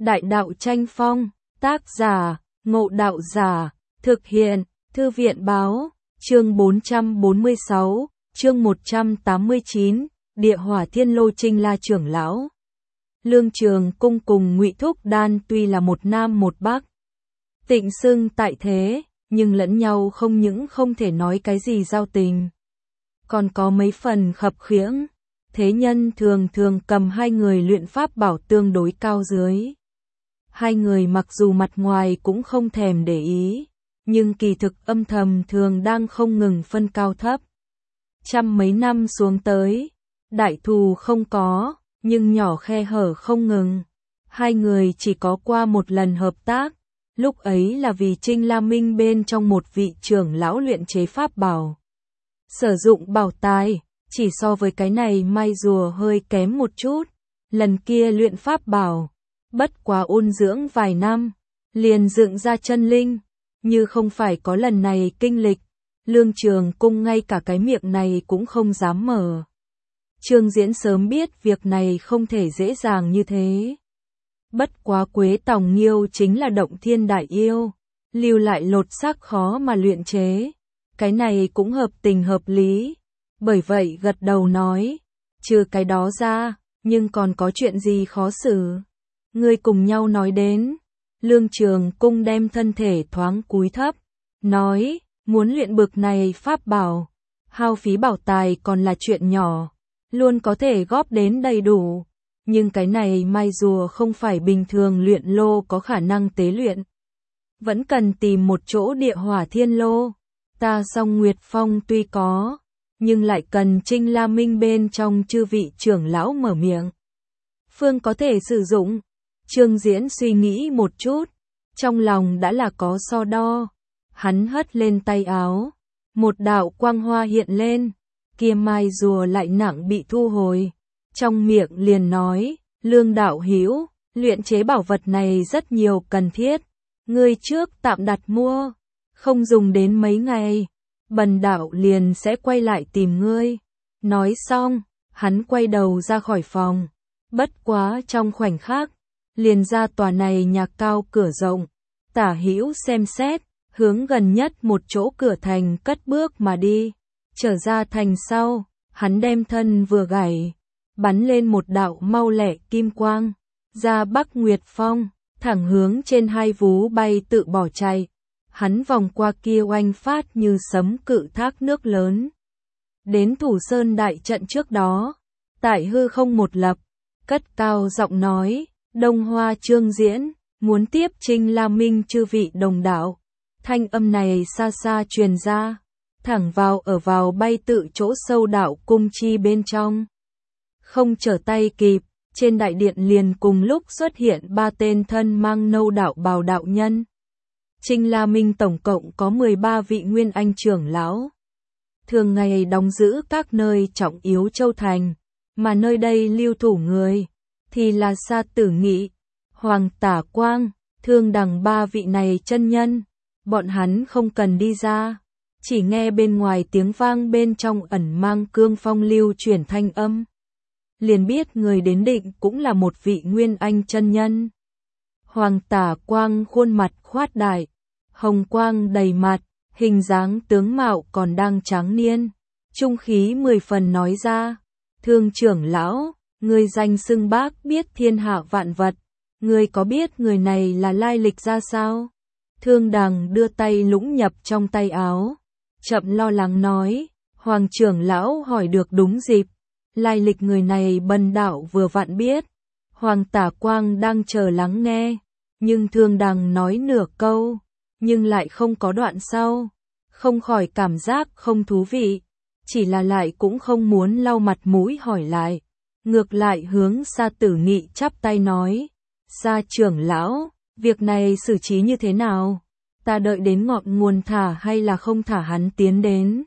Đại đạo tranh phong, tác giả, Ngộ Đạo Giả, thực hiện, Thư viện báo, chương 446, chương 189, Địa Hỏa Thiên Lô Trinh La trưởng lão. Lương Trường Cung cùng Ngụy Thúc Đan tuy là một nam một bắc, tịnh xưng tại thế, nhưng lẫn nhau không những không thể nói cái gì giao tình, còn có mấy phần khập khiễng. Thế nhân thường thường cầm hai người luyện pháp bảo tương đối cao dưới. Hai người mặc dù mặt ngoài cũng không thèm để ý, nhưng kỳ thực âm thầm thường đang không ngừng phân cao thấp. Trăm mấy năm xuống tới, đại thù không có, nhưng nhỏ khe hở không ngừng. Hai người chỉ có qua một lần hợp tác, lúc ấy là vì Trinh La Minh bên trong một vị trưởng lão luyện chế pháp bảo. Sử dụng bảo tài, chỉ so với cái này may rùa hơi kém một chút. Lần kia luyện pháp bảo, bất quá ôn dưỡng vài năm, liền dựng ra chân linh, như không phải có lần này kinh lịch, Lương Trường Cung ngay cả cái miệng này cũng không dám mở. Trương Diễn sớm biết việc này không thể dễ dàng như thế. Bất quá Quế Tòng Nghiêu chính là động thiên đại yêu, lưu lại lột xác khó mà luyện chế, cái này cũng hợp tình hợp lý. Bởi vậy gật đầu nói, trừ cái đó ra, nhưng còn có chuyện gì khó xử? Ngươi cùng nhau nói đến. Lương Trường Cung đem thân thể thoáng cúi thấp, nói, muốn luyện bực này pháp bảo, hao phí bảo tài còn là chuyện nhỏ, luôn có thể góp đến đầy đủ. Nhưng cái này mai rùa không phải bình thường luyện lô có khả năng tế luyện. Vẫn cần tìm một chỗ địa hỏa thiên lô. Ta Song Nguyệt Phong tuy có, nhưng lại cần Trinh La Minh bên trong chư vị trưởng lão mở miệng. Phương có thể sử dụng. Trương Diễn suy nghĩ một chút, trong lòng đã là có so đo. Hắn hất lên tay áo, một đạo quang hoa hiện lên, kia mai rùa lại nặng bị thu hồi. Trong miệng liền nói, Lương đạo hữu, luyện chế bảo vật này rất nhiều cần thiết. Ngươi trước tạm đặt mua, không dùng đến mấy ngày, bần đạo liền sẽ quay lại tìm ngươi. Nói xong, hắn quay đầu ra khỏi phòng. Bất quá trong khoảnh khắc, liền ra tòa này nhà cao cửa rộng, tả hữu xem xét, hướng gần nhất một chỗ cửa thành cất bước mà đi. Trở ra thành sau, hắn đem thân vừa gảy, bắn lên một đạo mau lẹ kim quang, ra Bắc Nguyệt Phong, thẳng hướng trên hai vú bay tự bỏ chạy. Hắn vòng qua kia oanh phát như sấm cự thác nước lớn. Đến Thủ Sơn đại trận trước đó, tại hư không một lập, cất cao giọng nói, Đông Hoa Trương Diễn, muốn tiếp Trinh La Minh chư vị đồng đạo. Thanh âm này xa xa truyền ra, thẳng vào bay tự chỗ sâu đạo cung chi bên trong. Không trở tay kịp, trên đại điện liền cùng lúc xuất hiện ba tên thân mang nâu đạo bào đạo nhân. Trinh La Minh tổng cộng có 13 vị nguyên anh trưởng lão, thường ngày đóng giữ các nơi trọng yếu châu thành, mà nơi đây lưu thủ người thì là Sa Tử Nghị, Hoàng Tả Quang, Thương Đằng ba vị này chân nhân. Bọn hắn không cần đi ra, chỉ nghe bên ngoài tiếng vang bên trong ẩn mang cương phong lưu chuyển thanh âm, liền biết người đến định cũng là một vị nguyên anh chân nhân. Hoàng Tả Quang khuôn mặt khoát đại, hồng quang đầy mặt, hình dáng tướng mạo còn đang tráng niên, trung khí 10 phần nói ra, Thương trưởng lão, người danh xưng bác biết thiên hạ vạn vật, người có biết người này là lai lịch ra sao? Thương Đằng đưa tay lũng nhập trong tay áo, chậm lo lắng nói, Hoàng trưởng lão hỏi được đúng dịp, lai lịch người này bần đạo vừa vặn biết. Hoàng Tả Quang đang chờ lắng nghe, nhưng Thương Đằng nói nửa câu, nhưng lại không có đoạn sau, không khỏi cảm giác không thú vị, chỉ là lại cũng không muốn lau mặt mũi hỏi lại, ngược lại hướng Sa Tử Nghị chắp tay nói, Sa trưởng lão, việc này xử trí như thế nào? Ta đợi đến ngọn nguồn thả hay là không thả hắn tiến đến?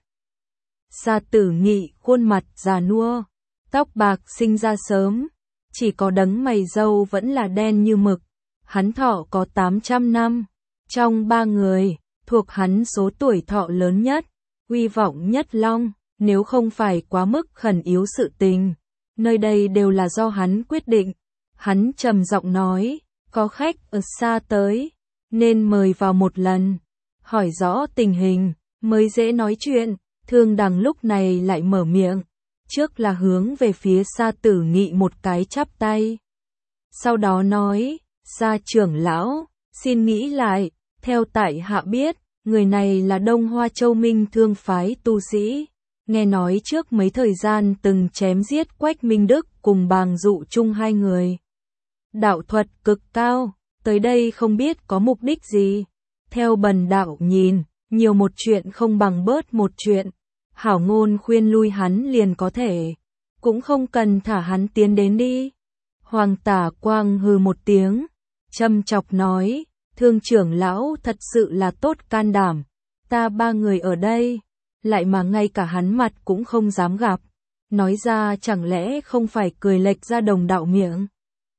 Sa Tử Nghị khuôn mặt già nua, tóc bạc sinh ra sớm, chỉ có đấng mày râu vẫn là đen như mực. Hắn thọ có 800 năm, trong ba người, thuộc hắn số tuổi thọ lớn nhất, uy vọng nhất long, nếu không phải quá mức khẩn yếu sự tình, nơi đây đều là do hắn quyết định. Hắn trầm giọng nói, có khách ở xa tới, nên mời vào một lần, hỏi rõ tình hình, mới dễ nói chuyện. Thương Đằng lúc này lại mở miệng, trước là hướng về phía Sa Tử Nghị một cái chắp tay. Sau đó nói, Sa trưởng lão, xin nghĩ lại, theo tại hạ biết, người này là Đông Hoa Châu Minh Thương phái tu sĩ, nghe nói trước mấy thời gian từng chém giết Quách Minh Đức cùng Bàng Dụ chung hai người. Đạo thuật cực cao, tới đây không biết có mục đích gì. Theo bần đạo nhìn, nhiều một chuyện không bằng bớt một chuyện. Hảo ngôn khuyên lui hắn liền có thể, cũng không cần thả hắn tiến đến đi. Hoàng Tả Quang hừ một tiếng, châm chọc nói, Thương trưởng lão thật sự là tốt can đảm, ta ba người ở đây, lại mà ngay cả hắn mặt cũng không dám gặp, nói ra chẳng lẽ không phải cười lệch ra đồng đạo miệng.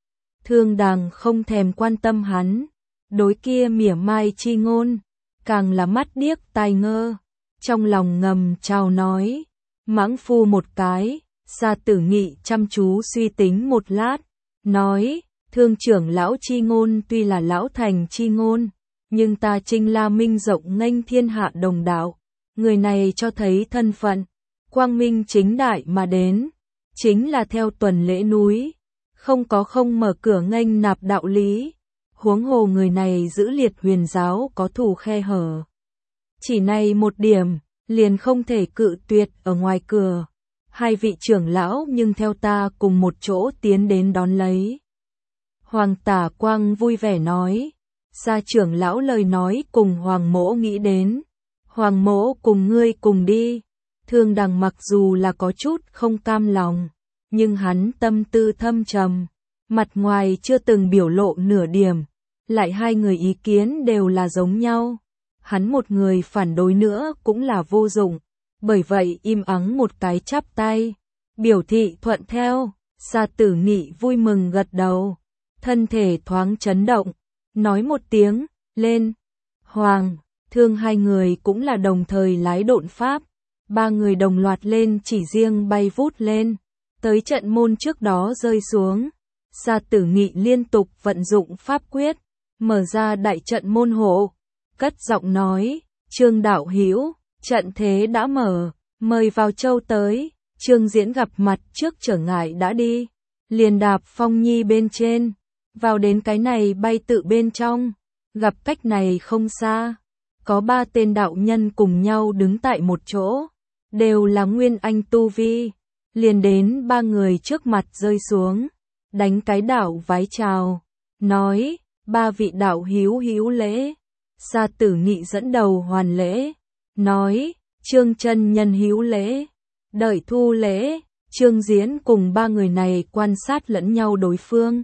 Thương Đằng không thèm quan tâm hắn, đối kia mỉa mai chi ngôn, càng là mắt điếc tai ngơ, trong lòng ngầm chào nói, mãng phu một cái. Sa Tử Nghị chăm chú suy tính một lát, nói, Thương trưởng lão chi ngôn tuy là lão thành chi ngôn, nhưng ta Trinh La Minh rộng nghênh thiên hạ đồng đạo, người này cho thấy thân phận, quang minh chính đại mà đến, chính là theo tuần lễ núi, không có không mở cửa nghênh nạp đạo lý, huống hồ người này giữ Liệt Huyền giáo có thù khe hở. Chỉ này một điểm, liền không thể cự tuyệt ở ngoài cửa. Hai vị trưởng lão nhưng theo ta cùng một chỗ tiến đến đón lấy. Hoàng Tả Quang vui vẻ nói, Sa trưởng lão lời nói cùng Hoàng mỗ nghĩ đến. Hoàng mỗ cùng ngươi cùng đi. Thương Đằng mặc dù là có chút không cam lòng, nhưng hắn tâm tư thâm trầm, mặt ngoài chưa từng biểu lộ nửa điểm, lại hai người ý kiến đều là giống nhau. Hắn một người phản đối nữa cũng là vô dụng, bởi vậy im ắng một cái chắp tay, biểu thị thuận theo. Sa Tử Nghị vui mừng gật đầu, thân thể thoáng chấn động, nói một tiếng, lên. Hoàng, Thương hai người cũng là đồng thời lái độn pháp, ba người đồng loạt lên chỉ riêng bay vút lên, tới trận môn trước đó rơi xuống. Sa Tử Nghị liên tục vận dụng pháp quyết, mở ra đại trận môn hộ, cất giọng nói, Trương đạo hữu, trận thế đã mở, mời vào châu tới. Trương Diễn gặp mặt trước trở ngại đã đi, liền đạp phong nhi bên trên, vào đến cái này bay tự bên trong, gặp cách này không xa, có ba tên đạo nhân cùng nhau đứng tại một chỗ, đều là nguyên anh tu vi, liền đến ba người trước mặt rơi xuống, đánh cái đạo vái chào, nói, ba vị đạo hữu hữu lễ. Sa Tử Nghị dẫn đầu hoàn lễ, nói, Trương chân nhân hữu lễ. Đợi thu lễ, Trương Diễn cùng ba người này quan sát lẫn nhau đối phương.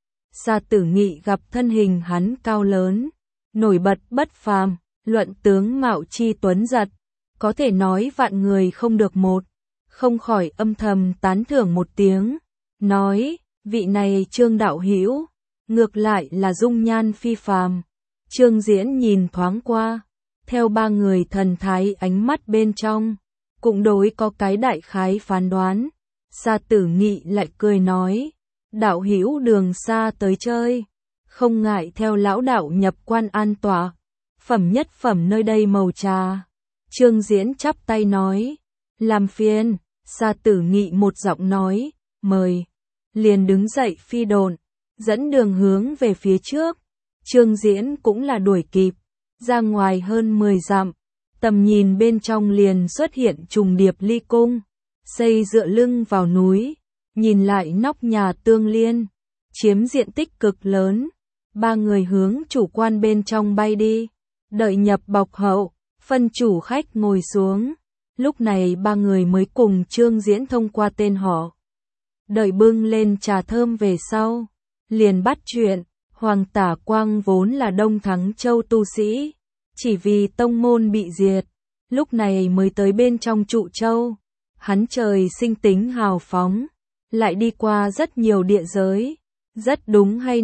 Sa Tử Nghị gặp thân hình hắn cao lớn, nổi bật bất phàm, luận tướng mạo chi tuấn giật, có thể nói vạn người không được một, không khỏi âm thầm tán thưởng một tiếng, nói, vị này Trương đạo hữu, ngược lại là dung nhan phi phàm. Trương Diễn nhìn thoáng qua, theo ba người thần thái ánh mắt bên trong, cũng đối có cái đại khái phán đoán. Sa Tử Nghị lại cười nói, đạo hữu đường xa tới chơi, không ngại theo lão đạo nhập quan an tọa, phẩm nhất phẩm nơi đây màu trà. Trương Diễn chắp tay nói, làm phiền. Sa Tử Nghị một giọng nói, mời, liền đứng dậy phi độn, dẫn đường hướng về phía trước. Trương Diễn cũng là đuổi kịp, ra ngoài hơn 10 dặm, tầm nhìn bên trong liền xuất hiện trùng điệp ly cung, xây dựa lưng vào núi, nhìn lại nóc nhà tương liên, chiếm diện tích cực lớn. Ba người hướng chủ quan bên trong bay đi, đợi nhập bọc hậu, phân chủ khách ngồi xuống. Lúc này ba người mới cùng Trương Diễn thông qua tên họ. Đợi bưng lên trà thơm về sau, liền bắt chuyện. Hoàng Tả Quang vốn là Đông Thắng Châu tu sĩ, chỉ vì tông môn bị diệt, lúc này mới tới bên trong trụ châu. Hắn trời sinh tính hào phóng, lại đi qua rất nhiều địa giới, rất đúng hay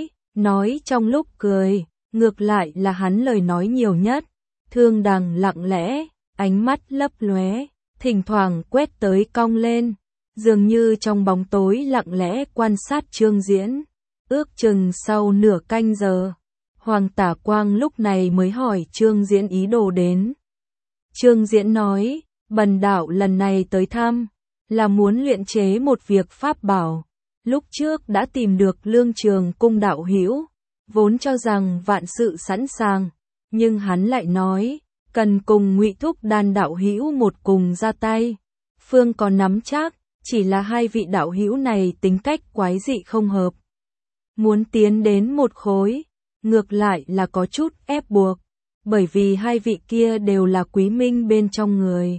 nói trong lúc cười, ngược lại là hắn lời nói nhiều nhất. Thương Đằng lặng lẽ, ánh mắt lấp lóe, thỉnh thoảng quét tới cong lên, dường như trong bóng tối lặng lẽ quan sát Trương Diễn. Ước chừng sau nửa canh giờ, Hoàng Tả Quang lúc này mới hỏi Trương Diễn ý đồ đến. Trương Diễn nói, bần đạo lần này tới thăm, là muốn luyện chế một việc pháp bảo. Lúc trước đã tìm được Lương Trường Cung đạo hữu, vốn cho rằng vạn sự sẵn sàng, nhưng hắn lại nói, cần cùng Ngụy Thúc Đan đạo hữu một cùng ra tay. Phương có nắm chắc, chỉ là hai vị đạo hữu này tính cách quái dị không hợp. Muốn tiến đến một khối, ngược lại là có chút ép buộc, bởi vì hai vị kia đều là quý minh bên trong người.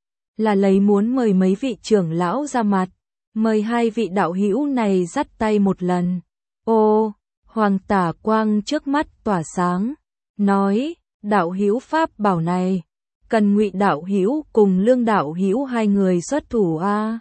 Là lấy muốn mời mấy vị trưởng lão ra mặt, mời hai vị đạo hữu này dắt tay một lần. Ô, Hoàng Tả Quang trước mắt tỏa sáng, nói, đạo hữu pháp bảo này, cần Ngụy đạo hữu cùng Lương đạo hữu hai người xuất thủ a.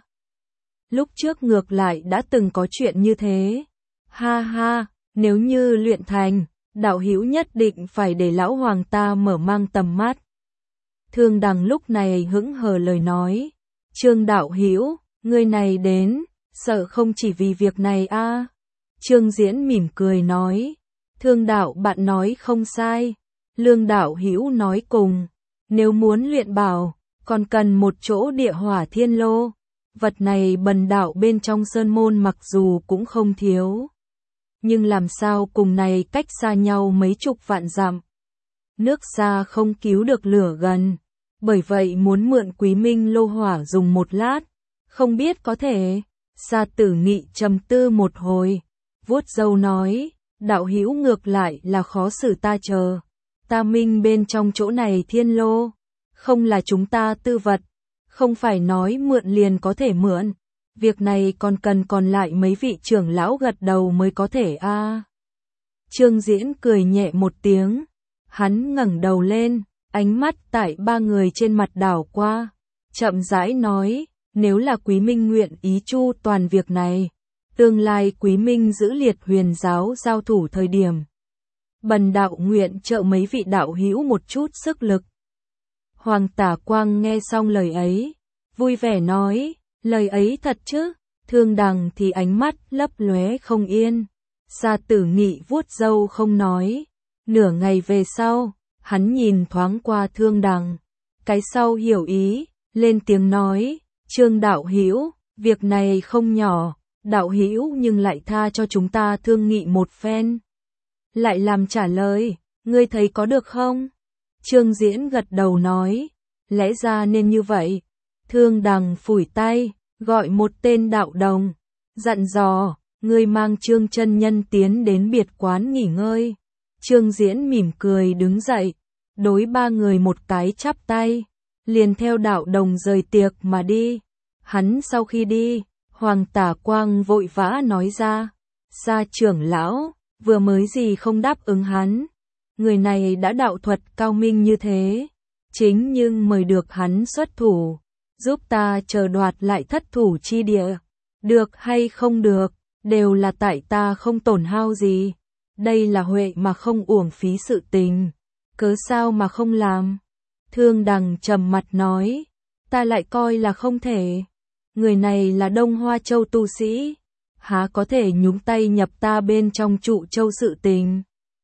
Lúc trước ngược lại đã từng có chuyện như thế. Ha ha, nếu như luyện thành, đạo hữu nhất định phải để lão hoàng ta mở mang tầm mắt. Thương Đằng lúc này hững hờ lời nói, Trương đạo hữu, người này đến, sợ không chỉ vì việc này a. Trương Diễn mỉm cười nói, Thương đạo bạn nói không sai, Lương đạo hữu nói cùng, nếu muốn luyện bảo, còn cần một chỗ địa hỏa thiên lô, vật này bần đạo bên trong sơn môn mặc dù cũng không thiếu. Nhưng làm sao cùng này cách xa nhau mấy chục vạn dặm. Nước xa không cứu được lửa gần, bởi vậy muốn mượn Quý Minh lô hỏa dùng một lát, không biết có thể. Sa Tử Nghị trầm tư một hồi, vuốt râu nói, đạo hữu ngược lại là khó xử ta chờ. Ta minh bên trong chỗ này thiên lô, không là chúng ta tư vật, không phải nói mượn liền có thể mượn. Việc này còn cần còn lại mấy vị trưởng lão gật đầu mới có thể a. Trương Diễn cười nhẹ một tiếng, hắn ngẩng đầu lên, ánh mắt tại ba người trên mặt đảo qua, chậm rãi nói, nếu là Quý Minh nguyện ý chu toàn việc này, tương lai Quý Minh giữ Liệt Huyền giáo giao thủ thời điểm, bần đạo nguyện trợ mấy vị đạo hữu một chút sức lực. Hoàng Tả Quang nghe xong lời ấy, vui vẻ nói, lời ấy thật chứ. Thương Đằng thì ánh mắt lấp lóe không yên. Sa Tử Nghị vuốt râu không nói. Nửa ngày về sau, hắn nhìn thoáng qua Thương Đằng, cái sau hiểu ý, lên tiếng nói, Trương đạo hữu, việc này không nhỏ, đạo hữu nhưng lại tha cho chúng ta thương nghị một phen. Lại làm trả lời, ngươi thấy có được không? Trương Diễn gật đầu nói, lẽ ra nên như vậy. Thương Đằng phủi tay, gọi một tên đạo đồng, dặn dò, ngươi mang Trương chân nhân tiến đến biệt quán nghỉ ngơi. Trương Diễn mỉm cười đứng dậy, đối ba người một cái chắp tay, liền theo đạo đồng rời tiệc mà đi. Hắn sau khi đi, Hoàng Tả Quang vội vã nói ra, Sa trưởng lão, vừa mới gì không đáp ứng hắn. Người này đã đạo thuật cao minh như thế, chính nhưng mời được hắn xuất thủ, giúp ta chờ đoạt lại thất thủ chi địa. Được hay không được, đều là tại ta không tổn hao gì. Đây là huệ mà không uổng phí sự tình, cớ sao mà không làm. Thương Đằng trầm mặt nói, ta lại coi là không thể. Người này là Đông Hoa Châu tu sĩ, há có thể nhúng tay nhập ta bên trong Trụ Châu sự tình.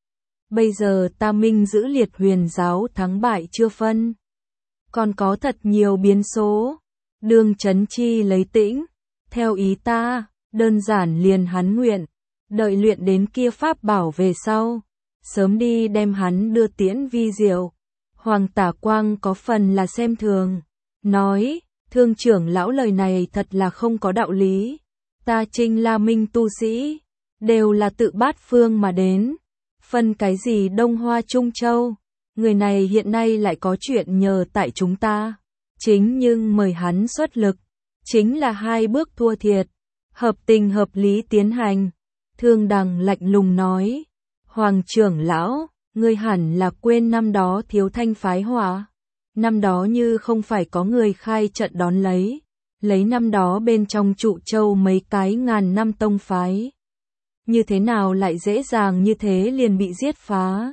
Bây giờ ta minh giữ Liệt Huyền giáo thắng bại chưa phân, còn có thật nhiều biến số. Đương Chấn Chi lấy tĩnh, theo ý ta, đơn giản liền hắn nguyện, đợi luyện đến kia pháp bảo về sau, sớm đi đem hắn đưa tiễn vi diệu. Hoàng Tả Quang có phần là xem thường, nói, Thương trưởng lão lời này thật là không có đạo lý. Ta Trinh La Minh tu sĩ, đều là tự bát phương mà đến, phân cái gì Đông Hoa Trung Châu. Người này hiện nay lại có chuyện nhờ tại chúng ta, chính nhưng mời hắn xuất lực, chính là hai bước thua thiệt, hợp tình hợp lý tiến hành. Thương Đằng lạnh lùng nói, Hoàng trưởng lão, ngươi hẳn là quên năm đó Thiếu Thanh phái hỏa. Năm đó như không phải có người khai trận đón lấy năm đó bên trong Trụ Châu mấy cái ngàn năm tông phái. Như thế nào lại dễ dàng như thế liền bị giết phá.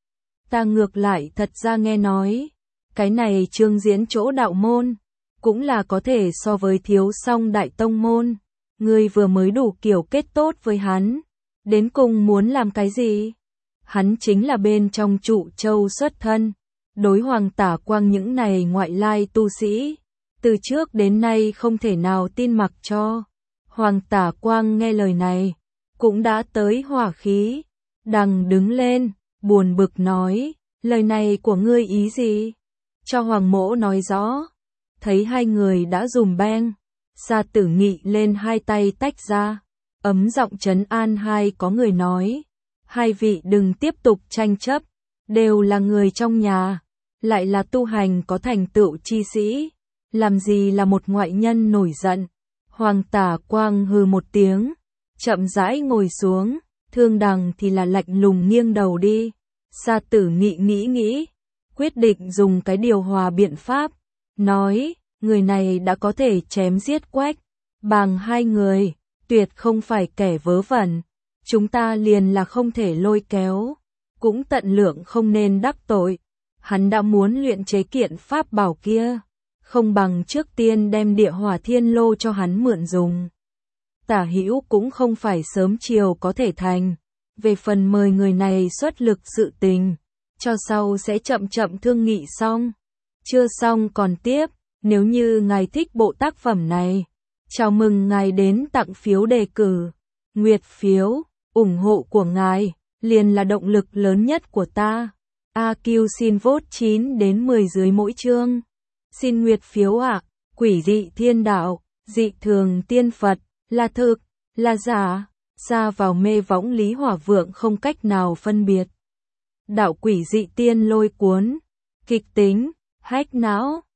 Ta ngược lại thật ra nghe nói, cái này Trương Diễn chỗ đạo môn, cũng là có thể so với Thiếu Song đại tông môn. Ngươi vừa mới đủ kiểu kết tốt với hắn, Đến cùng muốn làm cái gì? Hắn chính là bên trong Trụ Châu xuất thân. Đối Hoàng Tả Quang những này ngoại lai tu sĩ, từ trước đến nay không thể nào tin mặc cho. Hoàng Tả Quang nghe lời này, cũng đã tới hỏa khí, đằng đứng lên, buồn bực nói, lời này của ngươi ý gì? Cho Hoàng Mỗ nói rõ. Thấy hai người đã dùm beng, Sa Tử Nghị lên hai tay tách ra, ấm giọng trấn an hai có người nói, hai vị đừng tiếp tục tranh chấp, đều là người trong nhà, lại là tu hành có thành tựu chi sĩ, làm gì là một ngoại nhân nổi giận. Hoàng Tả Quang hừ một tiếng, chậm rãi ngồi xuống, Thương Đằng thì là lạnh lùng nghiêng đầu đi. Sa Tử Nghị nghĩ, quyết định dùng cái điều hòa biện pháp, nói, người này đã có thể chém giết Quách Bàng hai người, tuyệt không phải kẻ vớ vẩn, chúng ta liền là không thể lôi kéo, cũng tận lượng không nên đắc tội. Hắn đã muốn luyện chế kiện pháp bảo kia, không bằng trước tiên đem Địa Hỏa Thiên Lô cho hắn mượn dùng. Tả Hữu cũng không phải sớm chiều có thể thành, về phần mời người này xuất lực sự tình, cho sau sẽ chậm chậm thương nghị xong. Chưa xong còn tiếp, nếu như ngài thích bộ tác phẩm này, chào mừng ngài đến tặng phiếu đề cử, nguyệt phiếu, ủng hộ của ngài, liền là động lực lớn nhất của ta. AQ xin vote 9 đến 10 dưới mỗi chương. Xin nguyệt phiếu ạ. Quỷ dị thiên đạo, dị thường tiên Phật, là thực, là giả, xa vào mê võng Lý Hỏa Vượng không cách nào phân biệt. Đạo quỷ dị tiên lôi cuốn, kịch tính, hách não.